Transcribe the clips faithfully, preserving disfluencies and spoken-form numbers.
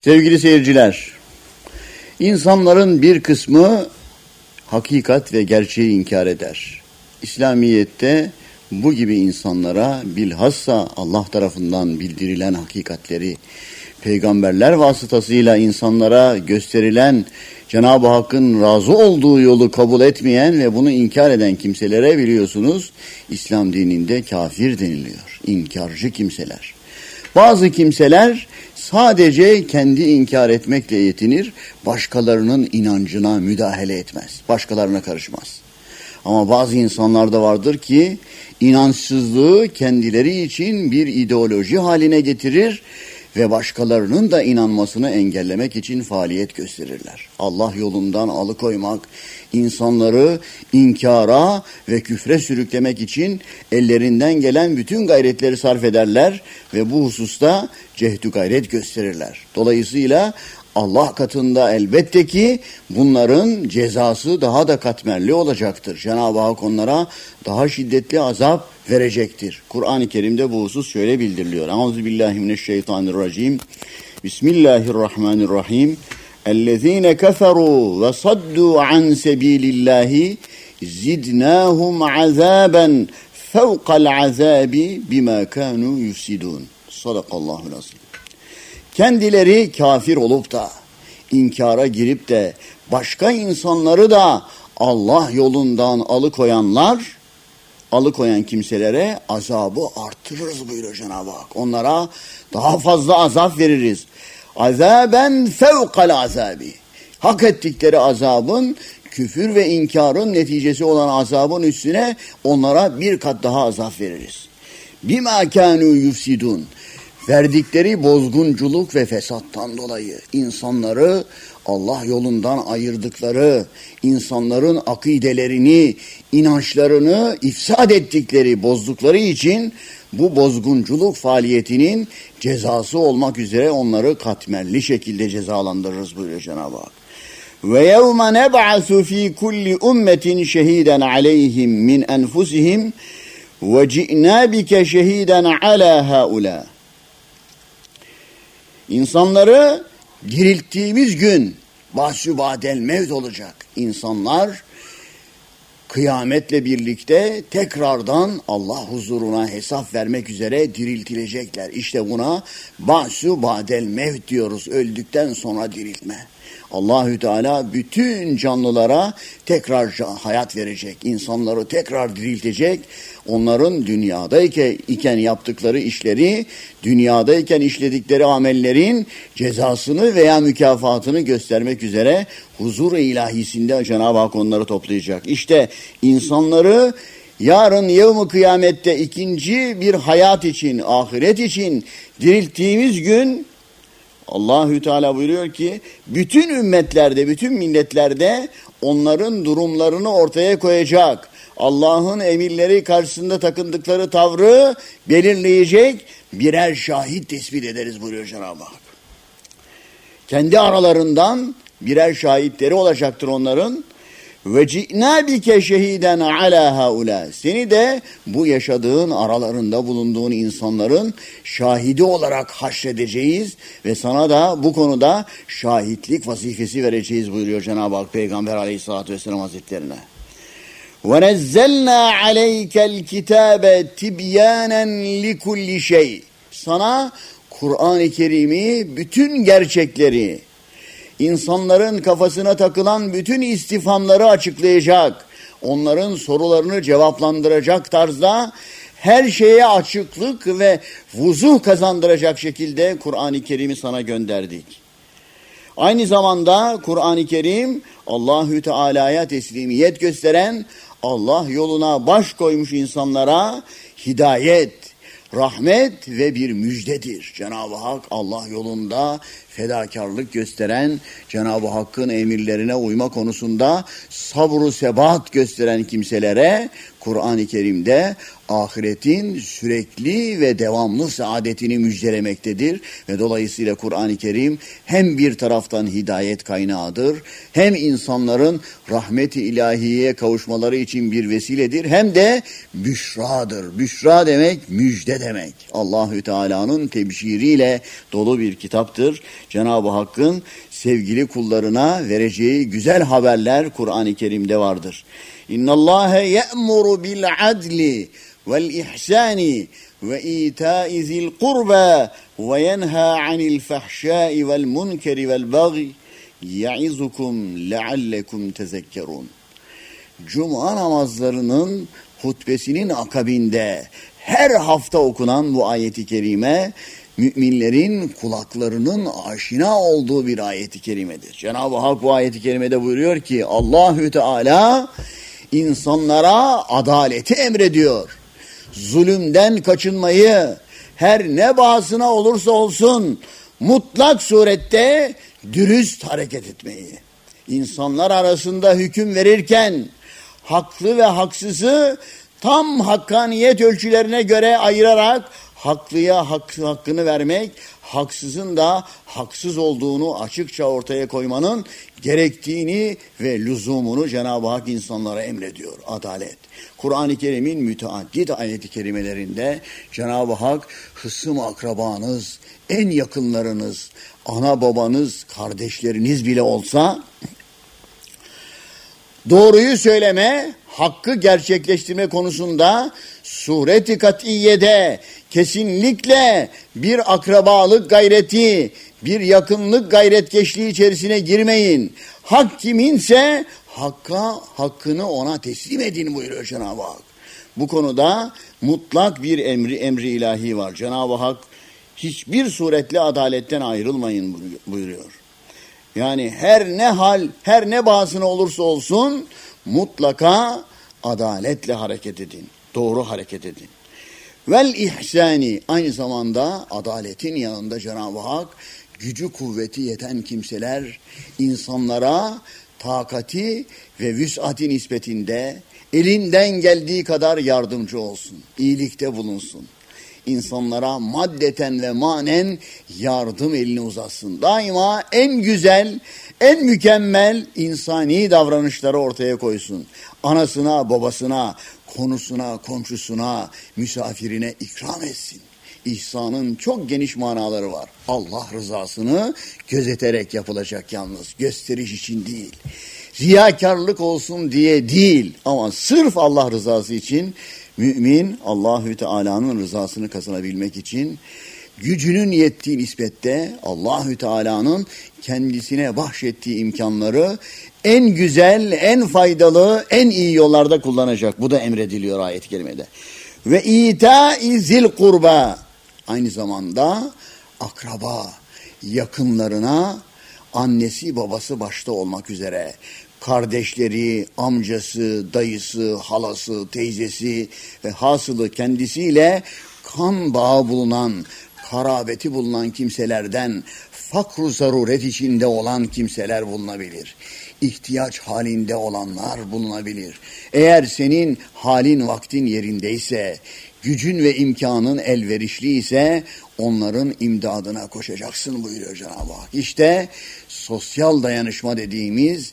Sevgili seyirciler, insanların bir kısmı hakikat ve gerçeği inkar eder. İslamiyet'te bu gibi insanlara bilhassa Allah tarafından bildirilen hakikatleri, peygamberler vasıtasıyla insanlara gösterilen Cenab-ı Hakk'ın razı olduğu yolu kabul etmeyen ve bunu inkar eden kimselere biliyorsunuz İslam dininde kafir deniliyor. İnkarcı kimseler. Bazı kimseler sadece kendi inkar etmekle yetinir, başkalarının inancına müdahale etmez, başkalarına karışmaz. Ama bazı insanlar da vardır ki inançsızlığı kendileri için bir ideoloji haline getirir ve başkalarının da inanmasını engellemek için faaliyet gösterirler. Allah yolundan alıkoymak, insanları inkara ve küfre sürüklemek için ellerinden gelen bütün gayretleri sarf ederler ve bu hususta cehdü gayret gösterirler. Dolayısıyla Allah katında elbette ki bunların cezası daha da katmerli olacaktır. Cenab-ı Hak onlara daha şiddetli azap verecektir. Kur'an-ı Kerim'de bu husus şöyle bildiriliyor. Euzubillahimineşşeytanirracim. Bismillahirrahmanirrahim. اَلَّذ۪ينَ كَفَرُوا وَصَدُّوا عَنْ سَب۪يلِ اللّٰهِ زِدْنَاهُمْ عَذَابًا فَوْقَ الْعَذَابِ بِمَا كَانُوا يُفْسِدُونَ. Sadakallahu nasip. Kendileri kafir olup da, inkara girip de, başka insanları da Allah yolundan alıkoyanlar, alıkoyan kimselere azabı arttırırız buyuruyor Cenab-ı Hak. Onlara daha fazla azap veririz. Azaben fevkal azabi. Hak ettikleri azabın, küfür ve inkarın neticesi olan azabın üstüne onlara bir kat daha azap veririz. Bima kânû yufsidûn. Verdikleri bozgunculuk ve fesattan dolayı insanları Allah yolundan ayırdıkları, insanların akidelerini, inançlarını ifsad ettikleri, bozdukları için bu bozgunculuk faaliyetinin cezası olmak üzere onları katmerli şekilde cezalandırırız buyuruyor Cenab-ı Hak. Ve yevme neb'asu fi kulli ummetin şehiden aleyhim min enfusihim ve ci'na bike şehiden ala haula. İnsanları dirilttiğimiz gün bahsü badel mevt olacak. İnsanlar kıyametle birlikte tekrardan Allah huzuruna hesap vermek üzere diriltilecekler. İşte buna bahsü badel mevt diyoruz. Öldükten sonra diriltme. Allahü Teala bütün canlılara tekrar hayat verecek. İnsanları tekrar diriltecek. Onların dünyadayken iken yaptıkları işleri, dünyadayken işledikleri amellerin cezasını veya mükafatını göstermek üzere huzur-u ilahisinde Cenab-ı Hak onları toplayacak. İşte insanları yarın yevm-i kıyamette ikinci bir hayat için, ahiret için dirilttiğimiz gün Allahü Teala buyuruyor ki bütün ümmetlerde, bütün milletlerde onların durumlarını ortaya koyacak. Allah'ın emirleri karşısında takındıkları tavrı belirleyecek birer şahit tespit ederiz buyuruyor Cenab-ı Hak. Kendi aralarından birer şahitleri olacaktır onların. Ve ci'nâ bike şehiden alâ haulâ. Seni de bu yaşadığın, aralarında bulunduğun insanların şahidi olarak haşredeceğiz ve sana da bu konuda şahitlik vazifesi vereceğiz buyuruyor Cenab-ı Hak Peygamber Aleyhisselatü Vesselam Hazretlerine. وَنَزَّلْنَا عَلَيْكَ الْكِتَابَ تِبْيَانًا لِكُلِّ şey. Sana Kur'an-ı Kerim'i, bütün gerçekleri, İnsanların kafasına takılan bütün istifhamları açıklayacak, onların sorularını cevaplandıracak tarzda her şeye açıklık ve vuzuh kazandıracak şekilde Kur'an-ı Kerim'i sana gönderdik. Aynı zamanda Kur'an-ı Kerim Allahü Teala'ya teslimiyet gösteren, Allah yoluna baş koymuş insanlara hidayet, rahmet ve bir müjdedir. Cenab-ı Hak Allah yolunda fedakarlık gösteren, Cenab-ı Hakk'ın emirlerine uyma konusunda sabr-ı sebat gösteren kimselere Kur'an-ı Kerim'de ahiretin sürekli ve devamlı saadetini müjdelemektedir. Ve dolayısıyla Kur'an-ı Kerim hem bir taraftan hidayet kaynağıdır, hem insanların rahmet-i ilahiyeye kavuşmaları için bir vesiledir, hem de büşradır. Büşra demek müjde demek. Allahü Teala'nın tebşiriyle dolu bir kitaptır. Cenab-ı Hakk'ın sevgili kullarına vereceği güzel haberler Kur'an-ı Kerim'de vardır. İnnallâhe ye'muru bil adli vel ihsani ve itâi zil kurba ve yenhâ anil fahşâi vel munkeri vel baghi ya'izukum leallekum tezekkerun. Cuma namazlarının hutbesinin akabinde her hafta okunan bu ayeti kerime müminlerin kulaklarının aşina olduğu bir ayeti kerimedir. Cenab-ı Hak bu ayeti kerimede buyuruyor ki Allahü Teala insanlara adaleti emrediyor. Zulümden kaçınmayı, her ne bahasına olursa olsun mutlak surette dürüst hareket etmeyi. İnsanlar arasında hüküm verirken haklı ve haksızı tam hakkaniyet ölçülerine göre ayırarak haklıya hak, hakkını vermek, haksızın da haksız olduğunu açıkça ortaya koymanın gerektiğini ve lüzumunu Cenab-ı Hak insanlara emrediyor. Adalet. Kur'an-ı Kerim'in müteaddit ayet-i kerimelerinde Cenab-ı Hak hısım akrabanız, en yakınlarınız, ana babanız, kardeşleriniz bile olsa doğruyu söyleme, hakkı gerçekleştirme konusunda suret-i kat'iyede kesinlikle bir akrabalık gayreti, bir yakınlık gayretkeşliği içerisine girmeyin. Hak kiminse hakka, hakkını ona teslim edin buyuruyor Cenab-ı Hak. Bu konuda mutlak bir emri, emri ilahi var. Cenab-ı Hak hiçbir suretle adaletten ayrılmayın buyuruyor. Yani her ne hal, her ne bahasına olursa olsun mutlaka adaletle hareket edin. Doğru hareket edin. Vel ihsani, aynı zamanda adaletin yanında Cenab-ı Hak gücü kuvveti yeten kimseler insanlara takati ve vüs'ati nispetinde elinden geldiği kadar yardımcı olsun. İyilikte bulunsun. İnsanlara maddeten ve manen yardım elini uzatsın. Daima en güzel, en mükemmel insani davranışları ortaya koysun. Anasına, babasına, konusuna, komşusuna, misafirine ikram etsin. İhsanın çok geniş manaları var. Allah rızasını gözeterek yapılacak yalnız. Gösteriş için değil. Riyakarlık olsun diye değil. Ama sırf Allah rızası için mümin Allahü Teala'nın rızasını kazanabilmek için gücünün yettiği nispette Allahü Teala'nın kendisine bahşettiği imkanları en güzel, en faydalı, en iyi yollarda kullanacak. Bu da emrediliyor ayet-i kerimede. Ve itâi zil kurba, aynı zamanda akraba, yakınlarına annesi babası başta olmak üzere kardeşleri, amcası, dayısı, halası, teyzesi ve hasılı kendisiyle kan bağı bulunan, karabeti bulunan kimselerden fakr-ı zaruret içinde olan kimseler bulunabilir. İhtiyaç halinde olanlar bulunabilir. Eğer senin halin vaktin yerindeyse, gücün ve imkanın elverişli ise onların imdadına koşacaksın buyuruyor Cenab-ı Hak. İşte sosyal dayanışma dediğimiz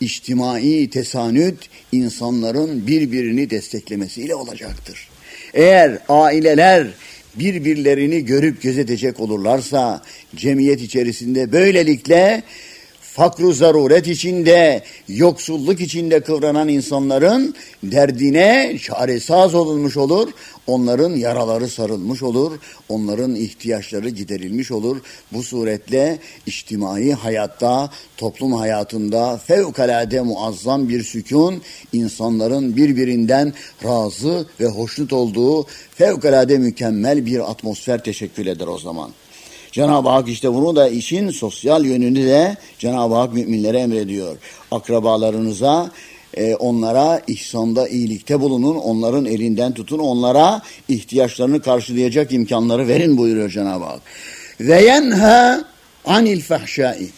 içtimai tesanüt insanların birbirini desteklemesiyle olacaktır. Eğer aileler birbirlerini görüp gözetecek olurlarsa cemiyet içerisinde böylelikle fakr-ı zaruret içinde, yoksulluk içinde kıvranan insanların derdine çaresaz olunmuş olur, onların yaraları sarılmış olur, onların ihtiyaçları giderilmiş olur. Bu suretle içtimai hayatta, toplum hayatında fevkalade muazzam bir sükun, insanların birbirinden razı ve hoşnut olduğu fevkalade mükemmel bir atmosfer teşekkül eder o zaman. Cenab-ı Hak işte bunu da işin sosyal yönünü de Cenab-ı Hak müminlere emrediyor. Akrabalarınıza, e, onlara ihsanda, iyilikte bulunun, onların elinden tutun, onlara ihtiyaçlarını karşılayacak imkanları verin buyuruyor Cenab-ı Hak. Ve yenha anil fahşai.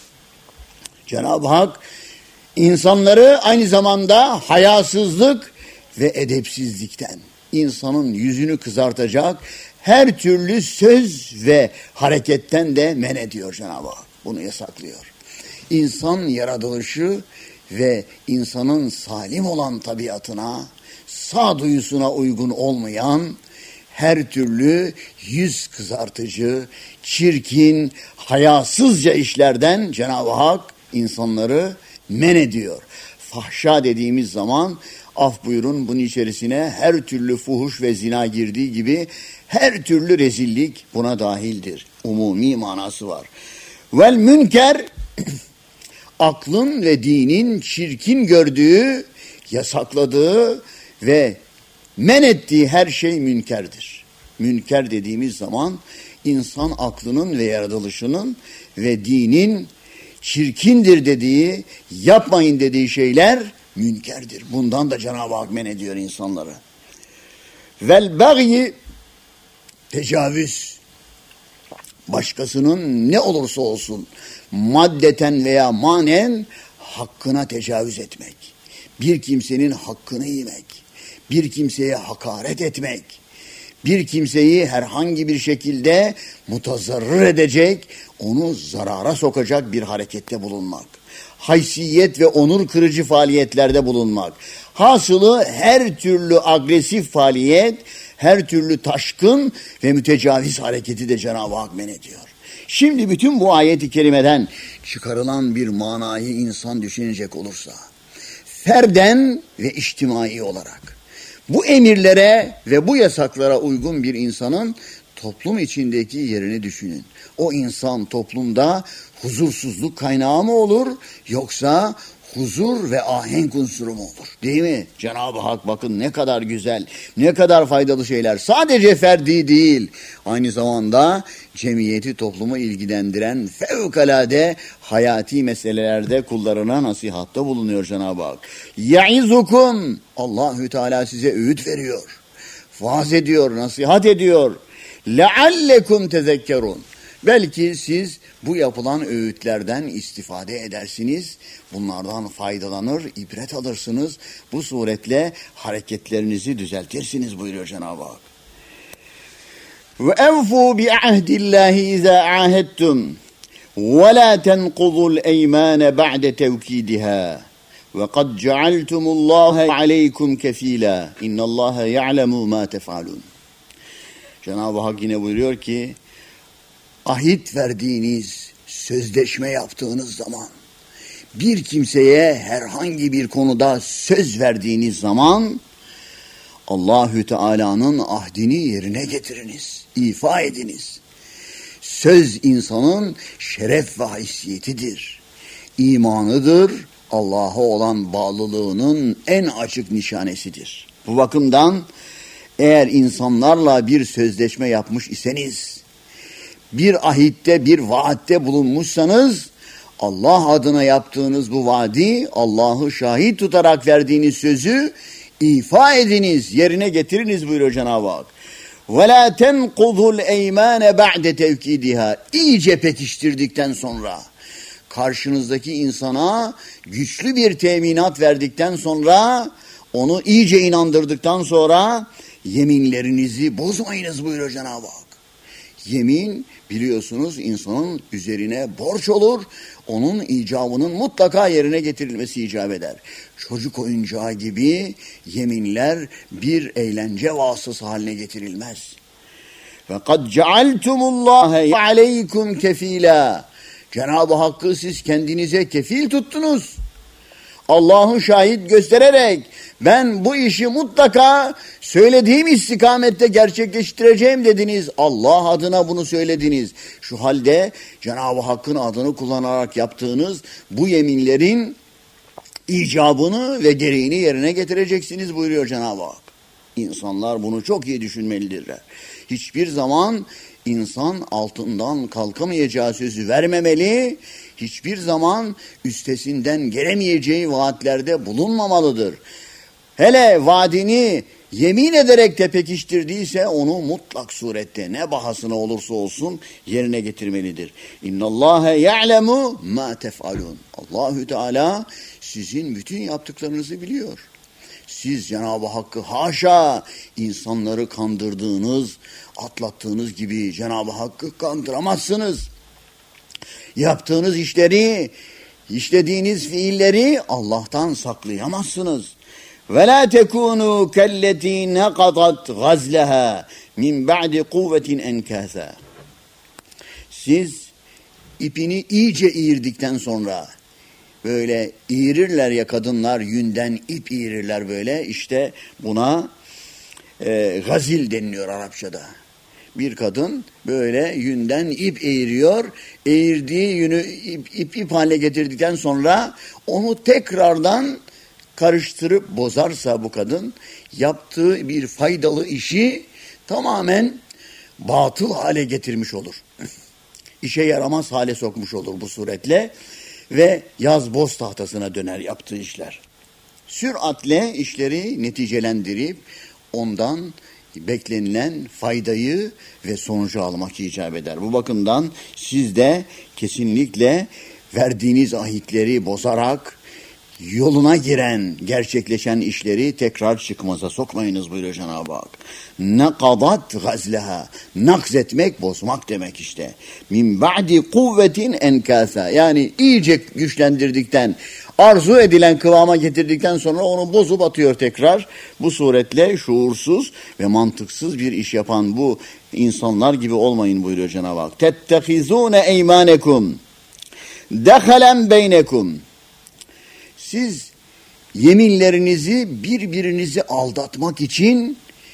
Cenab-ı Hak insanları aynı zamanda hayasızlık ve edepsizlikten, insanın yüzünü kızartacak her türlü söz ve hareketten de men ediyor Cenab-ı Hak. Bunu yasaklıyor. İnsan yaratılışı ve insanın salim olan tabiatına, sağduyusuna uygun olmayan her türlü yüz kızartıcı, çirkin, hayasızca işlerden Cenab-ı Hak insanları men ediyor. Fahşa dediğimiz zaman af buyurun bunun içerisine her türlü fuhuş ve zina girdiği gibi her türlü rezillik buna dahildir. Umumi manası var. Vel münker aklın ve dinin çirkin gördüğü, yasakladığı ve men ettiği her şey münkerdir. Münker dediğimiz zaman insan aklının ve yaratılışının ve dinin çirkindir dediği, yapmayın dediği şeyler münkerdir. Bundan da Cenab-ı Hak men ediyor insanları. Vel bagyi tecavüz. Başkasının ne olursa olsun maddeten veya manen hakkına tecavüz etmek. Bir kimsenin hakkını yemek. Bir kimseye hakaret etmek. Bir kimseyi herhangi bir şekilde mutazarrır edecek, onu zarara sokacak bir harekette bulunmak. Haysiyet ve onur kırıcı faaliyetlerde bulunmak. Hasılı her türlü agresif faaliyet, her türlü taşkın ve mütecaviz hareketi de Cenab-ı Hak men ediyor. Şimdi bütün bu ayet-i kerimeden çıkarılan bir manayı insan düşünecek olursa, ferden ve içtimai olarak, bu emirlere ve bu yasaklara uygun bir insanın toplum içindeki yerini düşünün. O insan toplumda huzursuzluk kaynağı mı olur yoksa huzur ve ahenk unsuru mu olur? Değil mi? Cenab-ı Hak bakın ne kadar güzel, ne kadar faydalı şeyler. Sadece ferdi değil, aynı zamanda cemiyeti, toplumu ilgilendiren fevkalade hayati meselelerde kullarına nasihatta bulunuyor Cenab-ı Hak. Ya'izukum, Allahü Teala size öğüt veriyor, vaaz ediyor, nasihat ediyor. Leallekum tezekkerun. Belki siz bu yapılan öğütlerden istifade edersiniz, bunlardan faydalanır, ibret alırsınız. Bu suretle hareketlerinizi düzeltirsiniz buyuruyor Cenab-ı Hak. Ve evfu bi ahdillahi iza ahadtum ve la tenqudul eymane ba'de tevkidiha ve kad cealtumullaha aleykum kefila innallaha ya'lemu ma tef'alun. Cenab-ı Hak yine buyuruyor ki, ahit verdiğiniz, sözleşme yaptığınız zaman, bir kimseye herhangi bir konuda söz verdiğiniz zaman, Allahü Teala'nın ahdini yerine getiriniz, ifa ediniz. Söz insanın şeref ve haysiyetidir, imanıdır, Allah'a olan bağlılığının en açık nişanesidir. Bu bakımdan eğer insanlarla bir sözleşme yapmış iseniz, bir ahitte, bir vaatte bulunmuşsanız, Allah adına yaptığınız bu vaadi, Allah'ı şahit tutarak verdiğiniz sözü ifa ediniz, yerine getiriniz buyuruyor Cenab-ı Hak. وَلَا تَنْقُضُوا الْاَيْمَانَ بَعْدَ تَوْكِيدِهَا. İyice pekiştirdikten sonra, karşınızdaki insana güçlü bir teminat verdikten sonra, onu iyice inandırdıktan sonra, yeminlerinizi bozmayınız buyuruyor Cenab-ı Hak. Yemin biliyorsunuz insanın üzerine borç olur, onun icabının mutlaka yerine getirilmesi icap eder. Çocuk oyuncağı gibi yeminler bir eğlence vasıtası haline getirilmez. Ve kad cealtumullaha aleykum kefila. Cenab-ı Hakk'ı siz kendinize kefil tuttunuz. Allah'ın şahit göstererek ben bu işi mutlaka söylediğim istikamette gerçekleştireceğim dediniz. Allah adına bunu söylediniz. Şu halde Cenab-ı Hakk'ın adını kullanarak yaptığınız bu yeminlerin icabını ve gereğini yerine getireceksiniz buyuruyor Cenab-ı Hak. İnsanlar bunu çok iyi düşünmelidirler. Hiçbir zaman insan altından kalkamayacağı sözü vermemeli, hiçbir zaman üstesinden gelemeyeceği vaatlerde bulunmamalıdır. Hele vaadini yemin ederek de pekiştirdiyse onu mutlak surette ne bahasına olursa olsun yerine getirmelidir. İnnallâhe ya'lemu mâ tef'alûn. Allahü Teala sizin bütün yaptıklarınızı biliyor. Siz Cenab-ı Hakk'ı haşa insanları kandırdığınız, atlattığınız gibi Cenab-ı Hakk'ı kandıramazsınız. Yaptığınız işleri, işlediğiniz fiilleri Allah'tan saklayamazsınız. Ve la tekunu kelleti naqadat gazlaha min ba'di kuvvetin enkâsâ. Siz ipini iyice iğirdikten sonra, böyle iğirirler ya kadınlar, yünden ip iğirirler böyle, işte buna e, gazil deniliyor Arapçada. Bir kadın böyle yünden ip eğiriyor, eğirdiği yünü ip, ip, ip haline getirdikten sonra onu tekrardan karıştırıp bozarsa bu kadın, yaptığı bir faydalı işi tamamen batıl hale getirmiş olur. İşe yaramaz hale sokmuş olur bu suretle ve yaz boz tahtasına döner yaptığı işler. Süratle işleri neticelendirip ondan beklenilen faydayı ve sonucu almak icap eder. Bu bakımdan siz de kesinlikle verdiğiniz ahitleri bozarak yoluna giren, gerçekleşen işleri tekrar çıkmaza sokmayınız buyuruyor Cenab-ı Hak. Nekadat gazleha. Nakz etmek, bozmak demek işte. Min ba'di kuvvetin enkâsâ. Yani iyice güçlendirdikten, arzu edilen kıvama getirdikten sonra onu bozup atıyor tekrar. Bu suretle şuursuz ve mantıksız bir iş yapan bu insanlar gibi olmayın buyuruyor Cenab-ı Hak. Tettehizûne eymânekum. Dehalen beynekum. Siz yeminlerinizi birbirinizi aldatmak için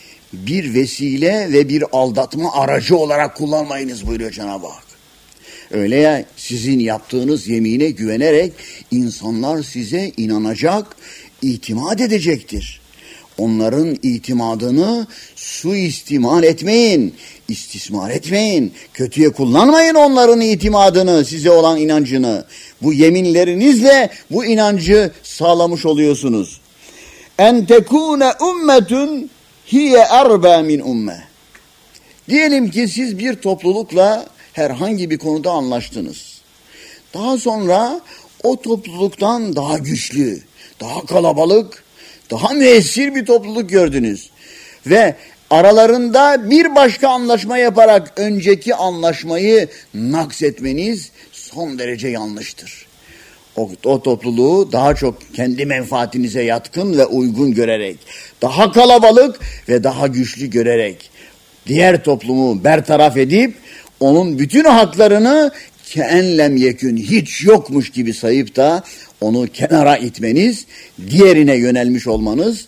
bir vesile ve bir aldatma aracı olarak kullanmayınız buyuruyor Cenab-ı Hak. Öyle ya, sizin yaptığınız yemine güvenerek insanlar size inanacak, itimat edecektir. Onların itimadını suistimal etmeyin, istismar etmeyin, kötüye kullanmayın onların itimadını, size olan inancını. Bu yeminlerinizle bu inancı sağlamış oluyorsunuz. En tekune ummetun hiye erba min umme. Diyelim ki siz bir toplulukla herhangi bir konuda anlaştınız. Daha sonra o topluluktan daha güçlü, daha kalabalık, daha müessir bir topluluk gördünüz. Ve aralarında bir başka anlaşma yaparak önceki anlaşmayı naksetmeniz son derece yanlıştır. O, o topluluğu daha çok kendi menfaatinize yatkın ve uygun görerek, daha kalabalık ve daha güçlü görerek, diğer toplumu bertaraf edip, onun bütün haklarını keenlem yekün, hiç yokmuş gibi sayıp da onu kenara itmeniz, diğerine yönelmiş olmanız,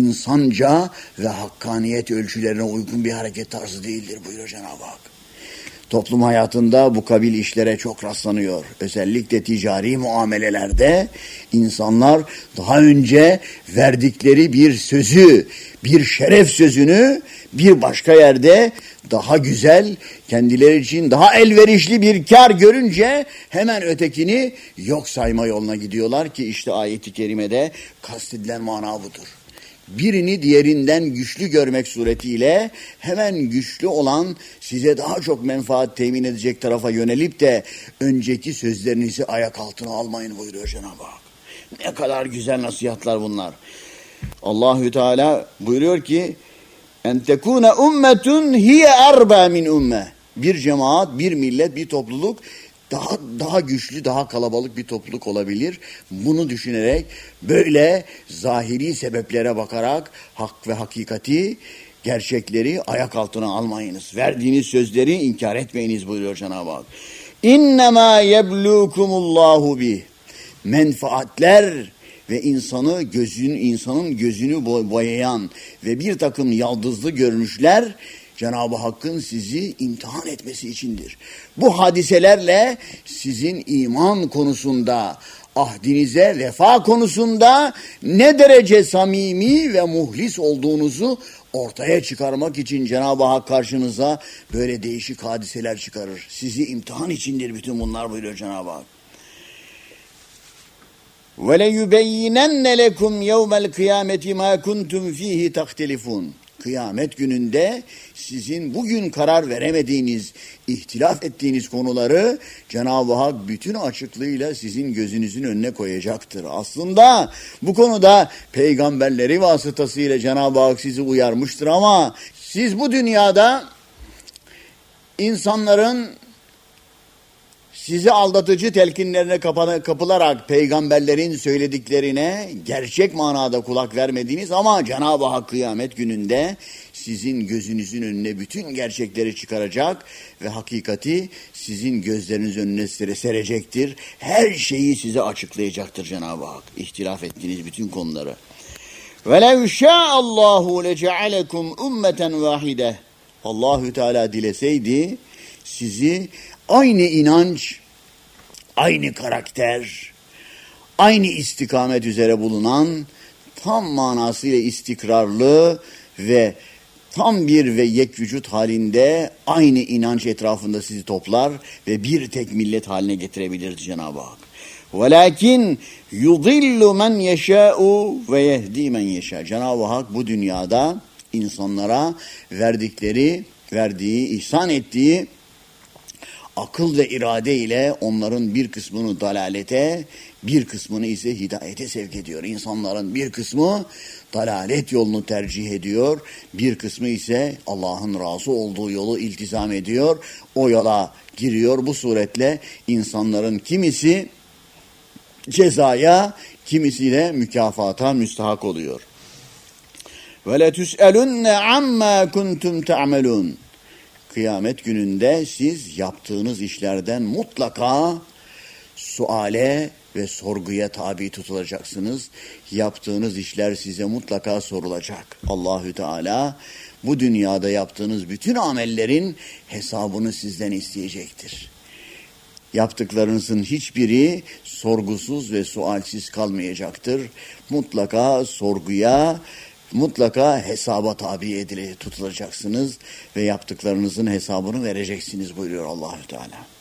insanca ve hakkaniyet ölçülerine uygun bir hareket tarzı değildir buyuruyor Cenab-ı Hak. Toplum hayatında bu kabil işlere çok rastlanıyor. Özellikle ticari muamelelerde insanlar daha önce verdikleri bir sözü, bir şeref sözünü bir başka yerde daha güzel, kendileri için daha elverişli bir kar görünce hemen ötekini yok sayma yoluna gidiyorlar ki işte ayet-i kerimede kastedilen mana budur. Birini diğerinden güçlü görmek suretiyle hemen güçlü olan, size daha çok menfaat temin edecek tarafa yönelip de önceki sözlerinizi ayak altına almayın buyuruyor Cenab-ı Hak. Ne kadar güzel nasihatler bunlar. Allahü Teala buyuruyor ki en tekune ummetun hiye erba min umme. Bir cemaat, bir millet, bir topluluk daha daha güçlü, daha kalabalık bir topluluk olabilir. Bunu düşünerek böyle zahiri sebeplere bakarak hak ve hakikati, gerçekleri ayak altına almayınız. Verdiğiniz sözleri inkar etmeyiniz buyuruyor Cenab-ı Hak. İnnemâ yeblukumullahu bih. Menfaatler ve insanı gözün insanın gözünü boyayan ve bir takım yaldızlı görünüşler Cenab-ı Hakk'ın sizi imtihan etmesi içindir. Bu hadiselerle sizin iman konusunda, ahdinize vefa konusunda ne derece samimi ve muhlis olduğunuzu ortaya çıkarmak için Cenab-ı Hak karşınıza böyle değişik hadiseler çıkarır. Sizi imtihan içindir bütün bunlar buyuruyor Cenab-ı Hak. وَلَيُبَيِّنَنَّ لَكُمْ يَوْمَ الْقِيَامَةِ مَا كُنْتُمْ ف۪يهِ تَخْتَلِفُونَ. Kıyamet gününde sizin bugün karar veremediğiniz, ihtilaf ettiğiniz konuları Cenab-ı Hak bütün açıklığıyla sizin gözünüzün önüne koyacaktır. Aslında bu konuda peygamberleri vasıtasıyla Cenab-ı Hak sizi uyarmıştır ama siz bu dünyada insanların sizi aldatıcı telkinlerine kapılarak peygamberlerin söylediklerine gerçek manada kulak vermediğiniz ama Cenab-ı Hak kıyamet gününde sizin gözünüzün önüne bütün gerçekleri çıkaracak ve hakikati sizin gözleriniz önüne serecektir. Her şeyi size açıklayacaktır Cenab-ı Hak. İhtilaf ettiğiniz bütün konuları. وَلَوْ شَاءَ اللّٰهُ لَجَعَلَكُمْ اُمَّةً وَاحِدَةً Allahü Teala dileseydi sizi aynı inanç, aynı karakter, aynı istikamet üzere bulunan, tam manasıyla istikrarlı ve tam bir ve yek vücut halinde aynı inanç etrafında sizi toplar ve bir tek millet haline getirebilirdi Cenab-ı Hak. وَلَكِنْ يُضِلُّ مَنْ يَشَاءُ وَيَهْدِي مَنْ يَشَاءُ Cenab-ı Hak bu dünyada insanlara verdikleri, verdiği, ihsan ettiği akıl ve irade ile onların bir kısmını dalalete, bir kısmını ise hidayete sevk ediyor. İnsanların bir kısmı dalalet yolunu tercih ediyor, bir kısmı ise Allah'ın razı olduğu yolu iltizam ediyor, o yola giriyor. Bu suretle insanların kimisi cezaya, kimisi de mükafata müstahak oluyor. وَلَتُسْأَلُنَّ عَمَّا كُنْتُمْ تَعْمَلُونَ Kıyamet gününde siz yaptığınız işlerden mutlaka suale ve sorguya tabi tutulacaksınız. Yaptığınız işler size mutlaka sorulacak. Allahü Teala bu dünyada yaptığınız bütün amellerin hesabını sizden isteyecektir. Yaptıklarınızın hiçbiri sorgusuz ve sualsiz kalmayacaktır. Mutlaka sorguya, mutlaka hesaba tabi edile tutulacaksınız ve yaptıklarınızın hesabını vereceksiniz buyuruyor Allahü Teala.